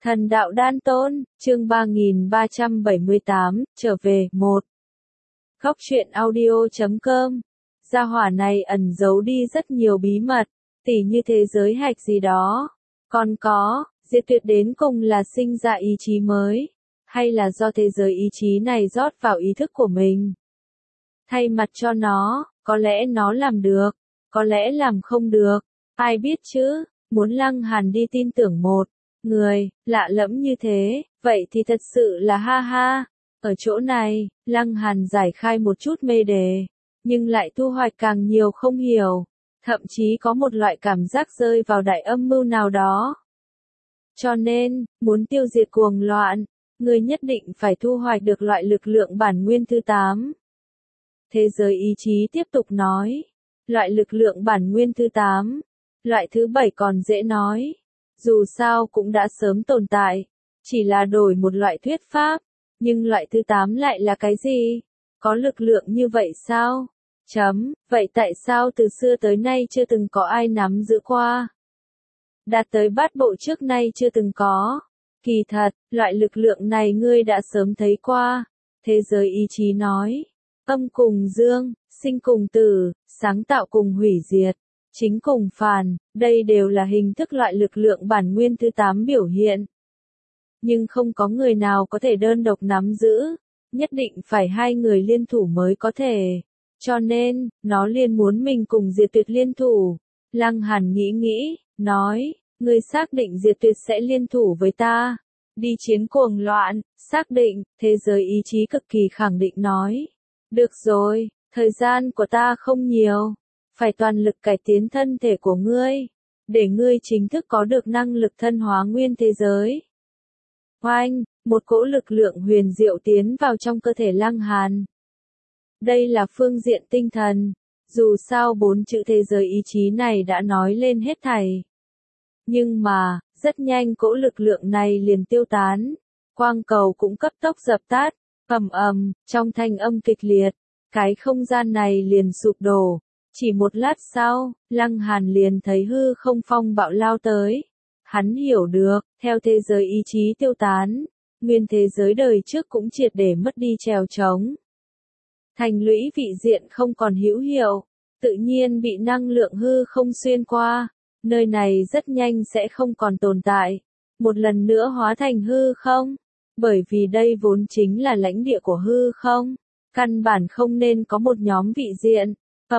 Thần đạo đan tôn, chương 3378, trở về, 1. Góc truyện audio.com. Gia hỏa này ẩn giấu đi rất nhiều bí mật, tỉ như thế giới hạch gì đó. Còn có, Diệt Tuyệt đến cùng là sinh ra ý chí mới, hay là do thế giới ý chí này rót vào ý thức của mình. Thay mặt cho nó, có lẽ nó làm được, có lẽ làm không được, ai biết chứ, muốn Lăng Hàn đi tin tưởng một người lạ lẫm như thế, vậy thì thật sự là ha ha. Ở chỗ này, Lăng Hàn giải khai một chút mê đề, nhưng lại thu hoạch càng nhiều không hiểu, thậm chí có một loại cảm giác rơi vào đại âm mưu nào đó. Cho nên, muốn tiêu diệt cuồng loạn, người nhất định phải thu hoạch được loại lực lượng bản nguyên thứ 8. Thế giới ý chí tiếp tục nói, loại lực lượng bản nguyên thứ 8, loại thứ 7 còn dễ nói. Dù sao cũng đã sớm tồn tại, chỉ là đổi một loại thuyết pháp, nhưng loại thứ 8 lại là cái gì? Có lực lượng như vậy sao? Vậy tại sao từ xưa tới nay chưa từng có ai nắm giữ qua? Đạt tới bát bộ trước nay chưa từng có. Kỳ thật, loại lực lượng này ngươi đã sớm thấy qua. Thế giới ý chí nói, âm cùng dương, sinh cùng tử, sáng tạo cùng hủy diệt, chính cùng phản, đây đều là hình thức loại lực lượng bản nguyên thứ 8 biểu hiện. Nhưng không có người nào có thể đơn độc nắm giữ, nhất định phải hai người liên thủ mới có thể. Cho nên, nó liền muốn mình cùng Diệt Tuyệt liên thủ. Lăng Hàn nghĩ, nói, ngươi xác định Diệt Tuyệt sẽ liên thủ với ta. Đi chiến cuồng loạn, xác định, thế giới ý chí cực kỳ khẳng định nói. Được rồi, thời gian của ta không nhiều. Phải toàn lực cải tiến thân thể của ngươi, để ngươi chính thức có được năng lực thân hóa nguyên thế giới. Oanh, một cỗ lực lượng huyền diệu tiến vào trong cơ thể Lăng Hàn. Đây là phương diện tinh thần, dù sao 4 chữ thế giới ý chí này đã nói lên hết thảy. Nhưng mà, rất nhanh cỗ lực lượng này liền tiêu tán, quang cầu cũng cấp tốc dập tắt, trong thanh âm kịch liệt, cái không gian này liền sụp đổ. Chỉ một lát sau, Lăng Hàn liền thấy hư không phong bạo lao tới. Hắn hiểu được, theo thế giới ý chí tiêu tán, nguyên thế giới đời trước cũng triệt để mất đi trèo trống. Thành lũy vị diện không còn hữu hiệu, tự nhiên bị năng lượng hư không xuyên qua, nơi này rất nhanh sẽ không còn tồn tại, một lần nữa hóa thành hư không, bởi vì đây vốn chính là lãnh địa của hư không, căn bản không nên có một nhóm vị diện.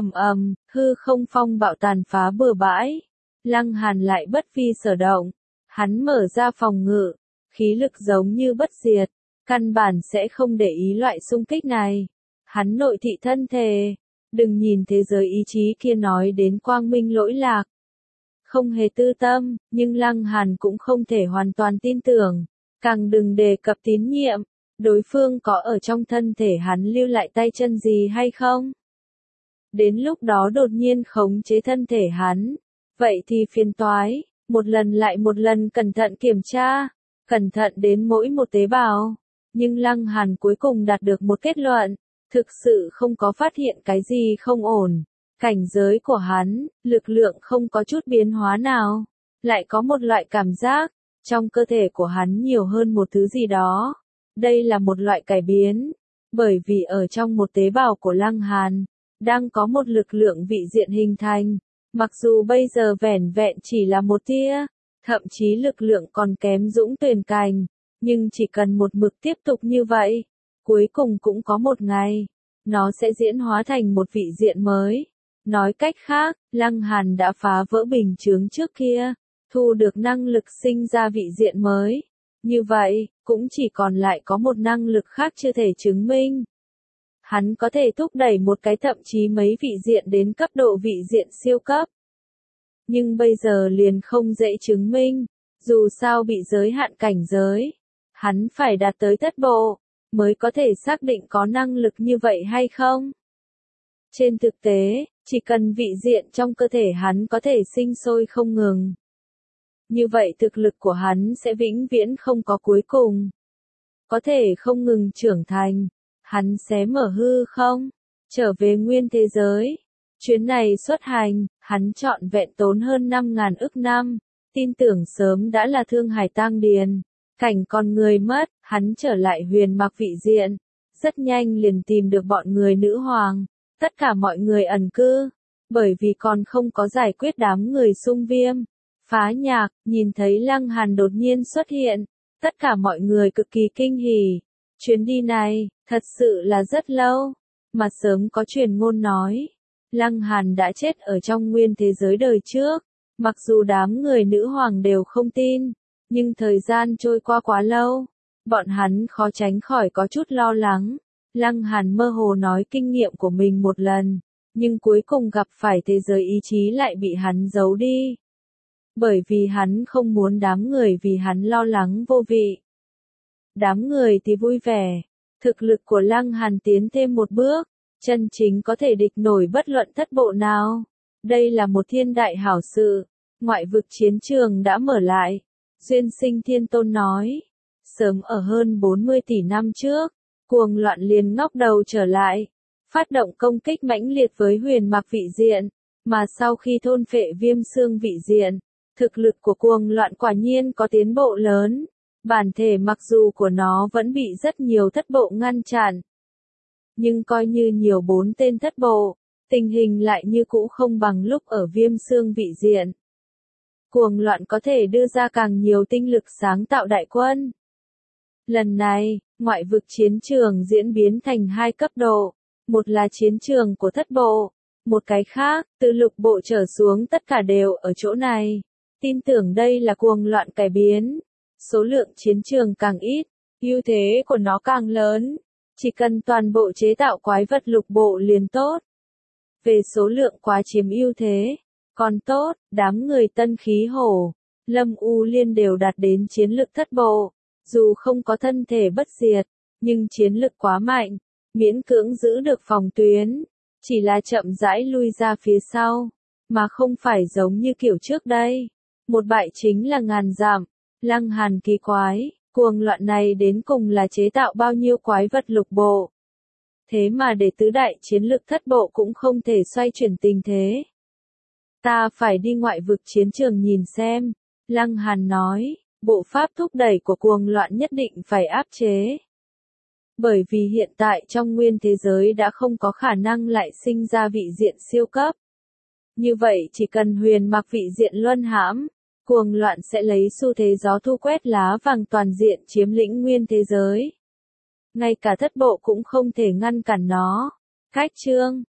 Hư không phong bạo tàn phá bừa bãi. Lăng Hàn lại bất vi sở động. Hắn mở ra phòng ngự, khí lực giống như bất diệt, căn bản sẽ không để ý loại xung kích này. Hắn nội thị thân thể, đừng nhìn thế giới ý chí kia nói đến quang minh lỗi lạc. Không hề tư tâm, nhưng Lăng Hàn cũng không thể hoàn toàn tin tưởng, càng đừng đề cập tín nhiệm, đối phương có ở trong thân thể hắn lưu lại tay chân gì hay không? Đến lúc đó đột nhiên khống chế thân thể hắn, vậy thì phiền toái, một lần lại một lần cẩn thận kiểm tra, cẩn thận đến mỗi một tế bào. Nhưng Lăng Hàn cuối cùng đạt được một kết luận, thực sự không có phát hiện cái gì không ổn. Cảnh giới của hắn, lực lượng không có chút biến hóa nào, lại có một loại cảm giác, trong cơ thể của hắn nhiều hơn một thứ gì đó. Đây là một loại cải biến, bởi vì ở trong một tế bào của Lăng Hàn, đang có một lực lượng vị diện hình thành, mặc dù bây giờ vẻn vẹn chỉ là một tia, thậm chí lực lượng còn kém dũng tuyền cành, nhưng chỉ cần một mực tiếp tục như vậy, cuối cùng cũng có một ngày, nó sẽ diễn hóa thành một vị diện mới. Nói cách khác, Lăng Hàn đã phá vỡ bình chướng trước kia, thu được năng lực sinh ra vị diện mới. Như vậy, cũng chỉ còn lại có một năng lực khác chưa thể chứng minh. Hắn có thể thúc đẩy một cái thậm chí mấy vị diện đến cấp độ vị diện siêu cấp. Nhưng bây giờ liền không dễ chứng minh, dù sao bị giới hạn cảnh giới. Hắn phải đạt tới thất bộ, mới có thể xác định có năng lực như vậy hay không. Trên thực tế, chỉ cần vị diện trong cơ thể hắn có thể sinh sôi không ngừng. Như vậy thực lực của hắn sẽ vĩnh viễn không có cuối cùng. Có thể không ngừng trưởng thành. Hắn xé mở hư không, trở về nguyên thế giới. Chuyến này xuất hành, hắn trọn vẹn tốn hơn 5.000 ức năm, tin tưởng sớm đã là thương hải tang điền, Cảnh con người mất, hắn trở lại huyền mặc vị diện. Rất nhanh liền tìm được bọn người nữ hoàng. Tất cả mọi người ẩn cư. Bởi vì còn không có giải quyết đám người xung viêm. Phá nhạc, nhìn thấy Lăng Hàn đột nhiên xuất hiện. Tất cả mọi người cực kỳ kinh hỉ. Chuyến đi này, thật sự là rất lâu. Mà sớm có truyền ngôn nói. Lăng Hàn đã chết ở trong nguyên thế giới đời trước. Mặc dù đám người nữ hoàng đều không tin. Nhưng thời gian trôi qua quá lâu. Bọn hắn khó tránh khỏi có chút lo lắng. Lăng Hàn mơ hồ nói kinh nghiệm của mình một lần. Nhưng cuối cùng gặp phải thế giới ý chí lại bị hắn giấu đi. Bởi vì hắn không muốn đám người vì hắn lo lắng vô vị. Đám người thì vui vẻ. Thực lực của Lăng Hàn tiến thêm một bước. Chân chính có thể địch nổi bất luận thất bộ nào. Đây là một thiên đại hảo sự. Ngoại vực chiến trường đã mở lại. Duyên Sinh Thiên Tôn nói. Sớm ở hơn 40 tỷ năm trước. Cuồng loạn liền ngóc đầu trở lại. Phát động công kích mãnh liệt với huyền mặc vị diện. Mà sau khi thôn phệ viêm xương vị diện. Thực lực của cuồng loạn quả nhiên có tiến bộ lớn. Bản thể mặc dù của nó vẫn bị rất nhiều thất bộ ngăn chặn. Nhưng coi như nhiều 4 tên thất bộ, tình hình lại như cũ không bằng lúc ở viêm xương vị diện. Cuồng loạn có thể đưa ra càng nhiều tinh lực sáng tạo đại quân. Lần này, ngoại vực chiến trường diễn biến thành 2 cấp độ. Một là chiến trường của thất bộ. Một cái khác, từ lục bộ trở xuống tất cả đều ở chỗ này. Tin tưởng đây là cuồng loạn cải biến. Số lượng chiến trường càng ít, ưu thế của nó càng lớn. Chỉ cần toàn bộ chế tạo quái vật lục bộ liền tốt. Về số lượng quá chiếm ưu thế. Còn tốt, đám người Tân Khí Hổ, Lâm U Liên đều đạt đến chiến lực thất bộ. Dù không có thân thể bất diệt, nhưng chiến lực quá mạnh, miễn cưỡng giữ được phòng tuyến. Chỉ là chậm rãi lui ra phía sau, mà không phải giống như kiểu trước đây. Một bại chính là ngàn dặm. Lăng Hàn kỳ quái, cuồng loạn này đến cùng là chế tạo bao nhiêu quái vật lục bộ. Thế mà để tứ đại chiến lực thất bộ cũng không thể xoay chuyển tình thế. Ta phải đi ngoại vực chiến trường nhìn xem. Lăng Hàn nói, bộ pháp thúc đẩy của cuồng loạn nhất định phải áp chế. Bởi vì hiện tại trong nguyên thế giới đã không có khả năng lại sinh ra vị diện siêu cấp. Như vậy chỉ cần huyền mặc vị diện luân hãm, cuồng loạn sẽ lấy xu thế gió thu quét lá vàng toàn diện chiếm lĩnh nguyên thế giới. Ngay cả thất bộ cũng không thể ngăn cản nó. Khách chương